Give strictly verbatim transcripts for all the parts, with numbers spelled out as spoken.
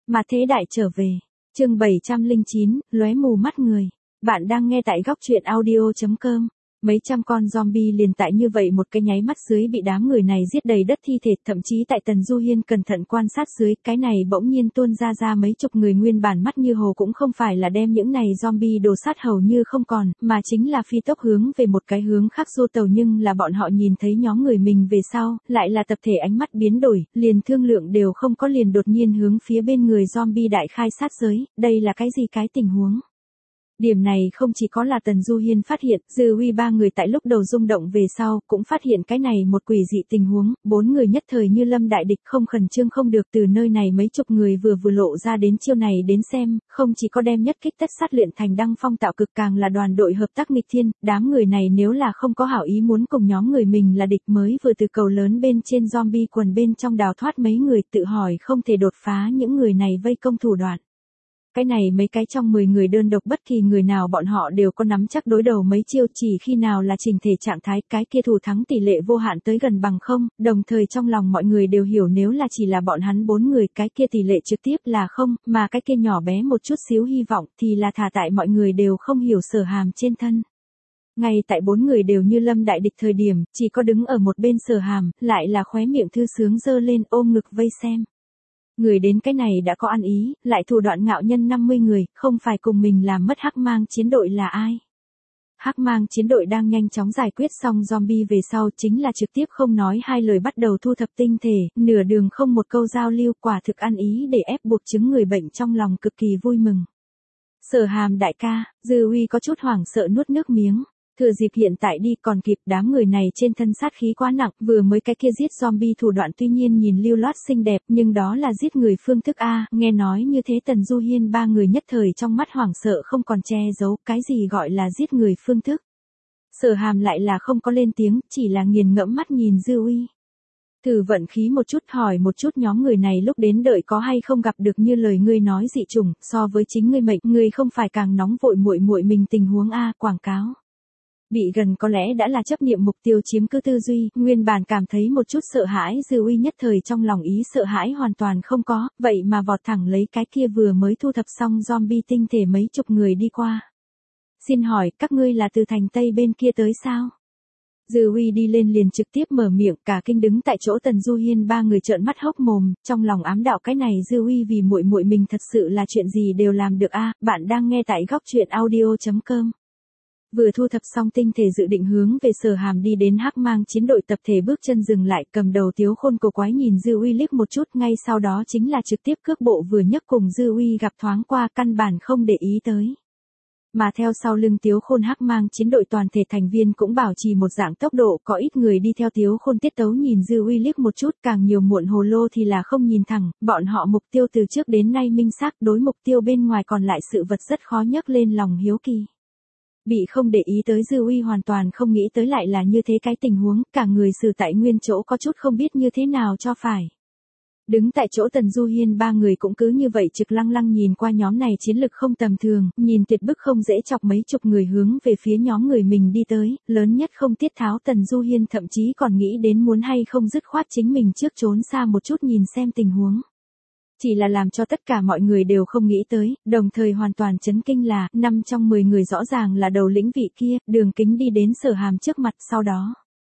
Mà thế đại trở về. Chương bảy trăm lẻ chín, lóe mù mắt người. Bạn đang nghe tại góc truyện audio chấm com. Mấy trăm con zombie liền tại như vậy một cái nháy mắt dưới bị đám người này giết đầy đất thi thể, thậm chí tại Tần Du Hiên cẩn thận quan sát dưới, cái này bỗng nhiên tuôn ra ra mấy chục người nguyên bản mắt như hồ cũng không phải là đem những này zombie đổ sát hầu như không còn, mà chính là phi tốc hướng về một cái hướng khác du tàu, nhưng là bọn họ nhìn thấy nhóm người mình về sau, lại là tập thể ánh mắt biến đổi, liền thương lượng đều không có liền đột nhiên hướng phía bên người zombie đại khai sát giới, đây là cái gì cái tình huống? Điểm này không chỉ có là Tần Du Hiên phát hiện, Dư Uy ba người tại lúc đầu rung động về sau, cũng phát hiện cái này một quỷ dị tình huống, bốn người nhất thời như lâm đại địch không khẩn trương không được, từ nơi này mấy chục người vừa vừa lộ ra đến chiêu này đến xem, không chỉ có đem nhất kích tất sát luyện thành đăng phong tạo cực, càng là đoàn đội hợp tác nghịch thiên, đám người này nếu là không có hảo ý muốn cùng nhóm người mình là địch mới vừa từ cầu lớn bên trên zombie quần bên trong đào thoát mấy người, tự hỏi không thể đột phá những người này vây công thủ đoạn. Cái này mấy cái trong mười người đơn độc bất kỳ người nào bọn họ đều có nắm chắc đối đầu mấy chiêu, chỉ khi nào là trình thể trạng thái, cái kia thủ thắng tỷ lệ vô hạn tới gần bằng không, đồng thời trong lòng mọi người đều hiểu nếu là chỉ là bọn hắn bốn người cái kia tỷ lệ trực tiếp là không, mà cái kia nhỏ bé một chút xíu hy vọng thì là thả tại mọi người đều không hiểu Sở Hàm trên thân. Ngay tại bốn người đều như lâm đại địch thời điểm, chỉ có đứng ở một bên Sở Hàm, lại là khóe miệng thư sướng giơ lên ôm ngực vây xem. Người đến cái này đã có ăn ý, lại thủ đoạn ngạo nhân năm mươi người, không phải cùng mình làm mất Hắc Mang chiến đội là ai? Hắc Mang chiến đội đang nhanh chóng giải quyết xong zombie về sau chính là trực tiếp không nói hai lời bắt đầu thu thập tinh thể, nửa đường không một câu giao lưu, quả thực ăn ý để ép buộc chứng người bệnh trong lòng cực kỳ vui mừng. Sở Hàm đại ca, Dư Uy có chút hoảng sợ nuốt nước miếng. Thừa dịp hiện tại đi còn kịp, đám người này trên thân sát khí quá nặng, vừa mới cái kia giết zombie thủ đoạn tuy nhiên nhìn lưu loát xinh đẹp, nhưng đó là giết người phương thức A, nghe nói như thế Tần Du Hiên ba người nhất thời trong mắt hoảng sợ không còn che giấu, cái gì gọi là giết người phương thức. Sở Hàm lại là không có lên tiếng, chỉ là nghiền ngẫm mắt nhìn Dư Uy. Thử vận khí một chút, hỏi một chút nhóm người này lúc đến đợi có hay không gặp được như lời ngươi nói dị chủng, so với chính ngươi mệnh, ngươi không phải càng nóng vội muội muội mình tình huống A, quảng cáo. Bị gần có lẽ đã là chấp niệm mục tiêu chiếm cứ tư duy, nguyên bản cảm thấy một chút sợ hãi Dư Uy nhất thời trong lòng ý sợ hãi hoàn toàn không có, vậy mà vọt thẳng lấy cái kia vừa mới thu thập xong zombie tinh thể mấy chục người đi qua. Xin hỏi, các ngươi là từ thành Tây bên kia tới sao? Dư Uy đi lên liền trực tiếp mở miệng, cả kinh đứng tại chỗ Tần Du Hiên ba người trợn mắt hốc mồm, trong lòng ám đạo cái này Dư Uy vì muội muội mình thật sự là chuyện gì đều làm được a. Bạn đang nghe tại góc truyện audio chấm com. Vừa thu thập xong tinh thể dự định hướng về Sở Hàm đi đến Hắc Mang chiến đội tập thể bước chân dừng lại, cầm đầu Tiếu Khôn cổ quái nhìn Dư Uy liếc một chút, ngay sau đó chính là trực tiếp cước bộ vừa nhấc cùng Dư Uy gặp thoáng qua, căn bản không để ý tới. Mà theo sau lưng Tiếu Khôn Hắc Mang chiến đội toàn thể thành viên cũng bảo trì một dạng tốc độ, có ít người đi theo Tiếu Khôn tiết tấu nhìn Dư Uy liếc một chút, càng nhiều muộn hồ lô thì là không nhìn thẳng, bọn họ mục tiêu từ trước đến nay minh xác, đối mục tiêu bên ngoài còn lại sự vật rất khó nhấc lên lòng hiếu kỳ. Bị không để ý tới Dư Uy hoàn toàn không nghĩ tới lại là như thế cái tình huống, cả người xử tại nguyên chỗ có chút không biết như thế nào cho phải. Đứng tại chỗ Tần Du Hiên ba người cũng cứ như vậy trực lăng lăng nhìn qua nhóm này chiến lực không tầm thường, nhìn tuyệt bức không dễ chọc mấy chục người hướng về phía nhóm người mình đi tới, lớn nhất không tiết tháo Tần Du Hiên thậm chí còn nghĩ đến muốn hay không dứt khoát chính mình trước trốn xa một chút nhìn xem tình huống. Chỉ là làm cho tất cả mọi người đều không nghĩ tới, đồng thời hoàn toàn chấn kinh là, năm trong mười người rõ ràng là đầu lĩnh vị kia, Đường Kính đi đến Sở Hàm trước mặt sau đó.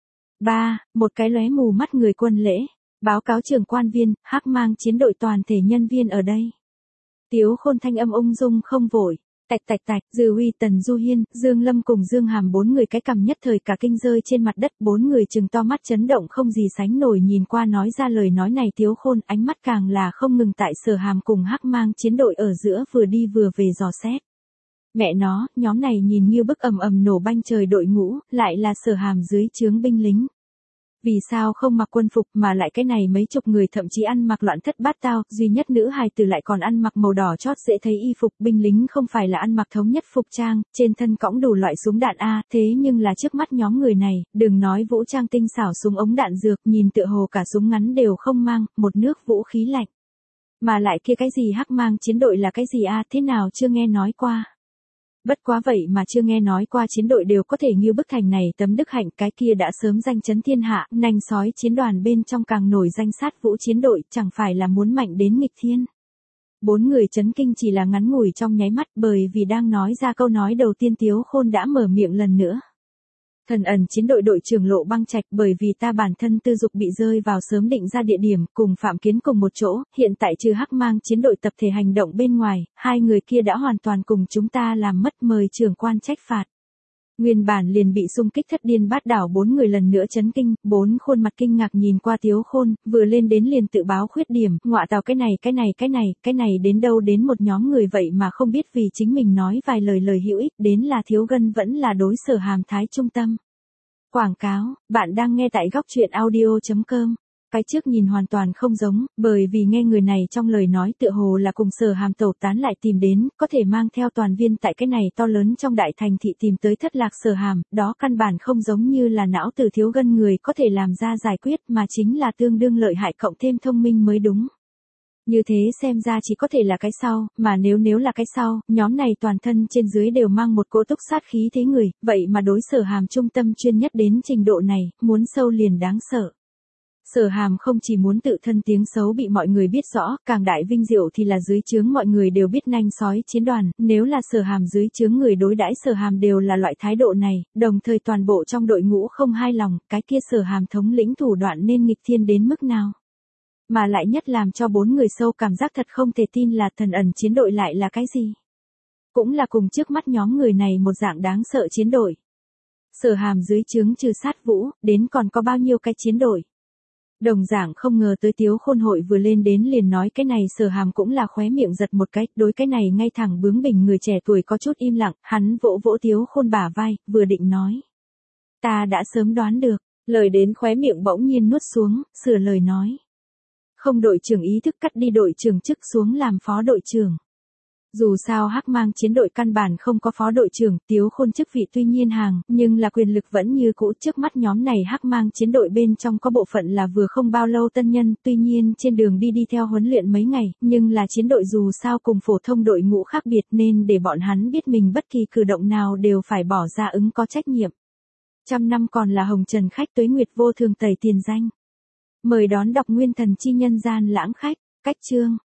ba. Một cái lóe mù mắt người quân lễ, báo cáo trưởng quan viên, Hắc Mang chiến đội toàn thể nhân viên ở đây. Tiếu Khôn thanh âm ung dung không vội. Tạch tạch tạch, Dư Uy, Tần Du Hiên, Dương Lâm cùng Dương Hàm bốn người cái cằm nhất thời cả kinh rơi trên mặt đất, bốn người trừng to mắt chấn động không gì sánh nổi nhìn qua nói ra lời nói này Tiếu Khôn, ánh mắt càng là không ngừng tại Sở Hàm cùng Hắc Mang chiến đội ở giữa vừa đi vừa về dò xét. Mẹ nó, nhóm này nhìn như bức ầm ầm nổ banh trời đội ngũ, lại là Sở Hàm dưới trướng binh lính. Vì sao không mặc quân phục mà lại cái này mấy chục người thậm chí ăn mặc loạn thất bát tao, duy nhất nữ hài tử lại còn ăn mặc màu đỏ chót dễ thấy y phục, binh lính không phải là ăn mặc thống nhất phục trang, trên thân cõng đủ loại súng đạn a, thế nhưng là trước mắt nhóm người này, đừng nói vũ trang tinh xảo súng ống đạn dược, nhìn tựa hồ cả súng ngắn đều không mang, một nước vũ khí lạnh. Mà lại kia cái gì Hắc Mang chiến đội là cái gì a, thế nào chưa nghe nói qua. Bất quá vậy mà chưa nghe nói qua chiến đội đều có thể như bức thành này tấm đức hạnh, cái kia đã sớm danh chấn thiên hạ, nanh sói chiến đoàn bên trong càng nổi danh sát vũ chiến đội, chẳng phải là muốn mạnh đến nghịch thiên. Bốn người chấn kinh chỉ là ngắn ngủi trong nháy mắt, bởi vì đang nói ra câu nói đầu tiên Tiếu Khôn đã mở miệng lần nữa. Thần ẩn chiến đội đội trưởng Lộ Băng Trạch, bởi vì ta bản thân tư dục bị rơi vào sớm định ra địa điểm, cùng Phạm Kiến cùng một chỗ, hiện tại trừ Hắc Mang chiến đội tập thể hành động bên ngoài, hai người kia đã hoàn toàn cùng chúng ta làm mất, mời trưởng quan trách phạt. Nguyên bản liền bị xung kích thất điên bát đảo bốn người lần nữa chấn kinh, bốn khuôn mặt kinh ngạc nhìn qua Tiếu Khôn, vừa lên đến liền tự báo khuyết điểm, ngọa tào cái này cái này cái này, cái này đến đâu đến một nhóm người vậy mà không biết vì chính mình nói vài lời lời hữu ích, đến là thiếu gân vẫn là đối Sở Hàm thái trung tâm. Quảng cáo, bạn đang nghe tại góc truyện audio chấm com. Cái trước nhìn hoàn toàn không giống, bởi vì nghe người này trong lời nói tựa hồ là cùng Sở Hàm tẩu tán lại tìm đến, có thể mang theo toàn viên tại cái này to lớn trong đại thành thị tìm tới thất lạc Sở Hàm, đó căn bản không giống như là não từ thiếu gân người có thể làm ra giải quyết mà chính là tương đương lợi hại cộng thêm thông minh mới đúng. Như thế xem ra chỉ có thể là cái sau, mà nếu nếu là cái sau, nhóm này toàn thân trên dưới đều mang một cỗ túc sát khí thế người, vậy mà đối Sở Hàm trung tâm chuyên nhất đến trình độ này, muốn sâu liền đáng sợ. Sở Hàm không chỉ muốn tự thân tiếng xấu bị mọi người biết rõ, càng đại vinh diệu thì là dưới trướng mọi người đều biết nanh sói chiến đoàn, nếu là Sở Hàm dưới trướng người đối đãi Sở Hàm đều là loại thái độ này, đồng thời toàn bộ trong đội ngũ không hai lòng, cái kia Sở Hàm thống lĩnh thủ đoạn nên nghịch thiên đến mức nào. Mà lại nhất làm cho bốn người sâu cảm giác thật không thể tin là thần ẩn chiến đội lại là cái gì. Cũng là cùng trước mắt nhóm người này một dạng đáng sợ chiến đội. Sở Hàm dưới trướng trừ sát vũ, đến còn có bao nhiêu cái chiến đội. Đồng dạng không ngờ tới Tiếu Khôn hội vừa lên đến liền nói cái này Sở Hàm cũng là khóe miệng giật một cái, đối cái này ngay thẳng bướng bỉnh người trẻ tuổi có chút im lặng, hắn vỗ vỗ Tiếu Khôn bả vai, vừa định nói. Ta đã sớm đoán được, lời đến khóe miệng bỗng nhiên nuốt xuống, sửa lời nói. Không đội trưởng ý thức cắt đi đội trưởng chức xuống làm phó đội trưởng. Dù sao Hắc Mang chiến đội căn bản không có phó đội trưởng, Tiếu Khôn chức vị tuy nhiên hàng, nhưng là quyền lực vẫn như cũ, trước mắt nhóm này Hắc Mang chiến đội bên trong có bộ phận là vừa không bao lâu tân nhân, tuy nhiên trên đường đi đi theo huấn luyện mấy ngày, nhưng là chiến đội dù sao cùng phổ thông đội ngũ khác biệt nên để bọn hắn biết mình bất kỳ cử động nào đều phải bỏ ra ứng có trách nhiệm. Trăm năm còn là hồng trần khách tuế nguyệt vô thường tẩy tiền danh. Mời đón đọc nguyên thần chi nhân gian lãng khách, cách chương.